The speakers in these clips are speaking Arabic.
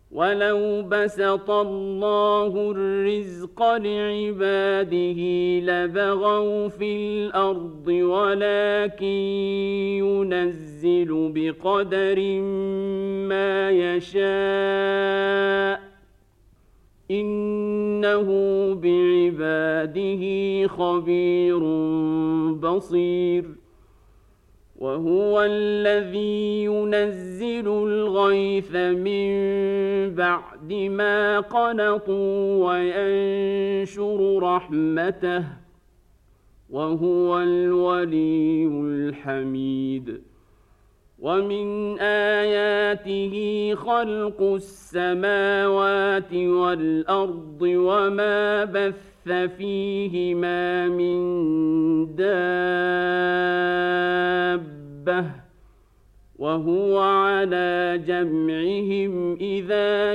ولو بسط الله الرزق لعباده لبغوا في الأرض ولكن ينزل بقدر ما يشاء إنه بعباده خبير بصير وهو الذي ينزل الغيث من بعد ما قنطوا وينشر رحمته وهو الولي الحميد ومن آياته خلق السماوات والأرض وما بث فيهما من دابة وهو على جمعهم إذا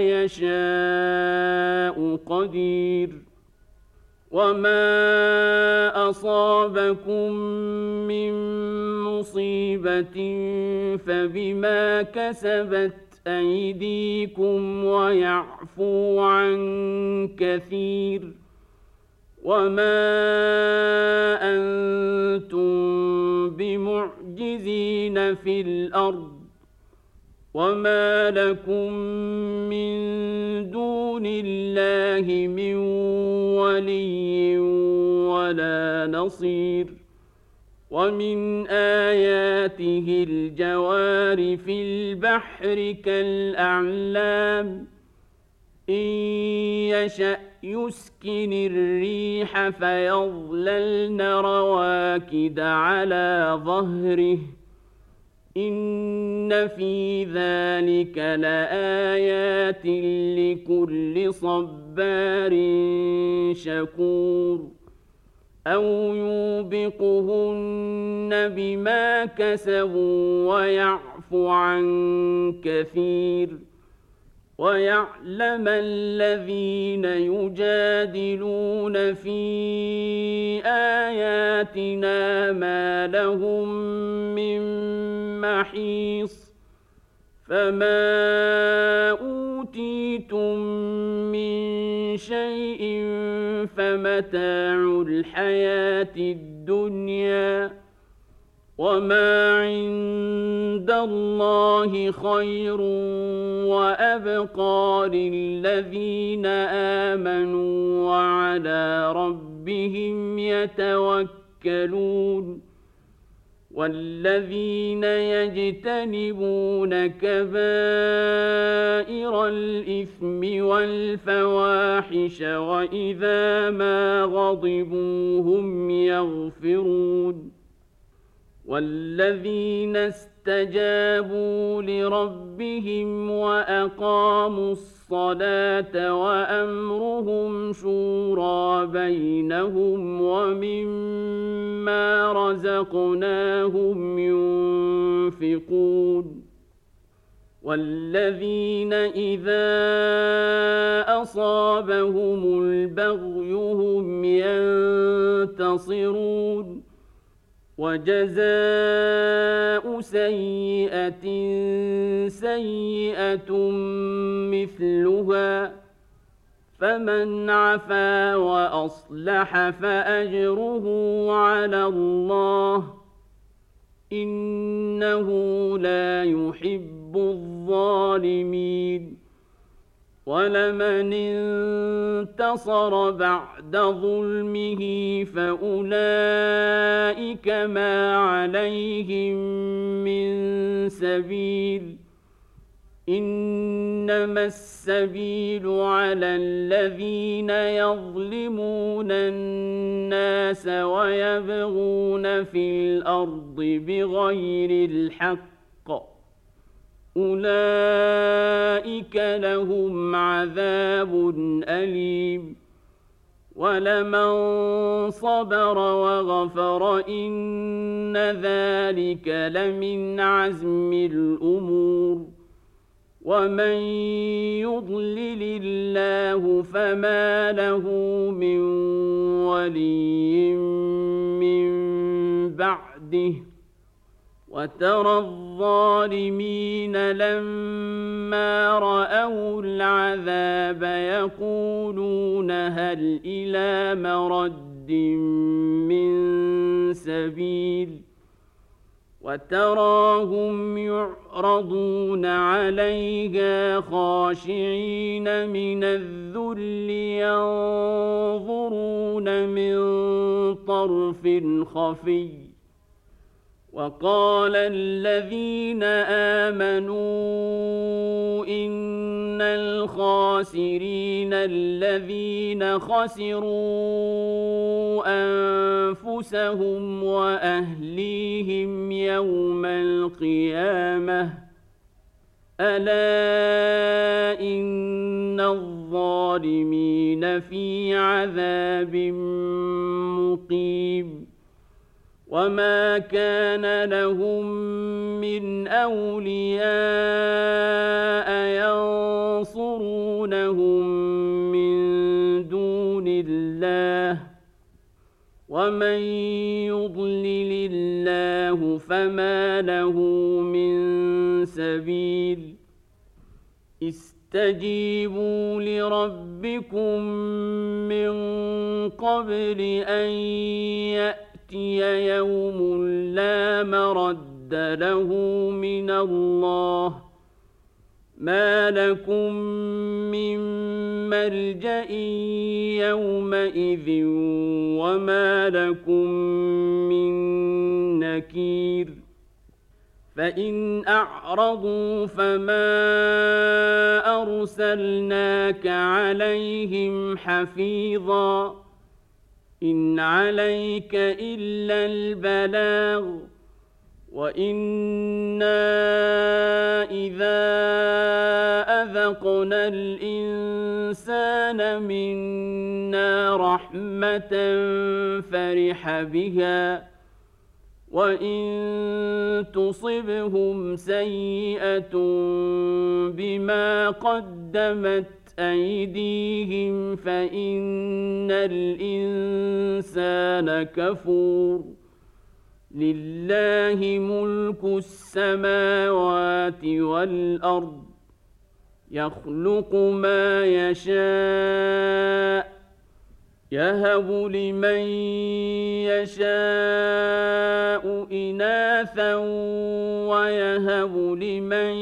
يشاء قدير وما أصابكم من مصيبة فبما كسبت أيديكم ويعفو عن كثير وما أنتم بمعجزين في الأرض وما لكم من دون الله من ولي ولا نصير ومن آياته الجوار في البحر كالأعلام إن يشأ يسكن الريح فيظللن رواكد على ظهره إن في ذلك لآيات لكل صبار شكور أو يوبقهن بما كسبوا ويعفو عن كثير ويعلم الذين يجادلون في آياتنا ما لهم من محيص فما أوتيتم من شيء فمتاع الحياة الدنيا وما عند الله خير وأبقى للذين آمنوا وعلى ربهم يتوكلون والذين يجتنبون كبائر الإثم والفواحش وإذا ما غضبوا هم يغفرون والذين استجابوا لربهم وأقاموا الصلاة وأمرهم شورى بينهم ومما رزقناهم ينفقون والذين إذا أصابهم البغي هم ينتصرون وجزاء سيئة سيئة مثلها فمن عفا وأصلح فأجره على الله إنه لا يحب الظالمين ولمن انتصر بعد ظلمه فأولئك ما عليهم من سبيل إنما السبيل على الذين يظلمون الناس ويبغون في الأرض بغير الحق أولئك لهم عذاب أليم ولمن صبر وغفر إن ذلك لمن عزم الأمور ومن يضلل الله فما له من ولي من بعده وترى الظالمين لما رأوا العذاب يقولون هل إلى مرد من سبيل وتراهم يعرضون عليها خاشعين من الذل ينظرون من طرف خفي وقال الذين آمنوا إن الخاسرين الذين خسروا أنفسهم وأهليهم يوم القيامة ألا إن الظالمين في عذاب مقيم وما كان لهم من أولياء ينصرونهم من دون الله ومن يضلل الله فما له من سبيل استجيبوا لربكم من قبل أن يأتي يوم لا مرد له من الله ما لكم من ملجأ يومئذ وما لكم من نكير فإن أعرضوا فما أرسلناك عليهم حفيظا إن عليك إلا البلاغ وإنا إذا أذقنا الإنسان منا رحمة فرح بها وإن تصبهم سيئة بما قدمت أيديهم فإن الإنسان كفور لله ملك السماوات والأرض يخلق ما يشاء يهب لمن يشاء إناثا ويهب لمن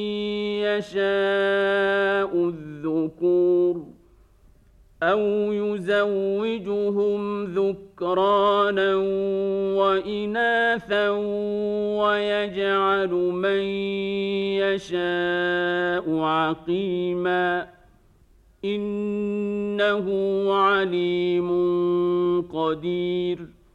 يشاء الذكور أو يزوجهم ذكرانا وإناثا ويجعل من يشاء عقيما إنه عليم قدير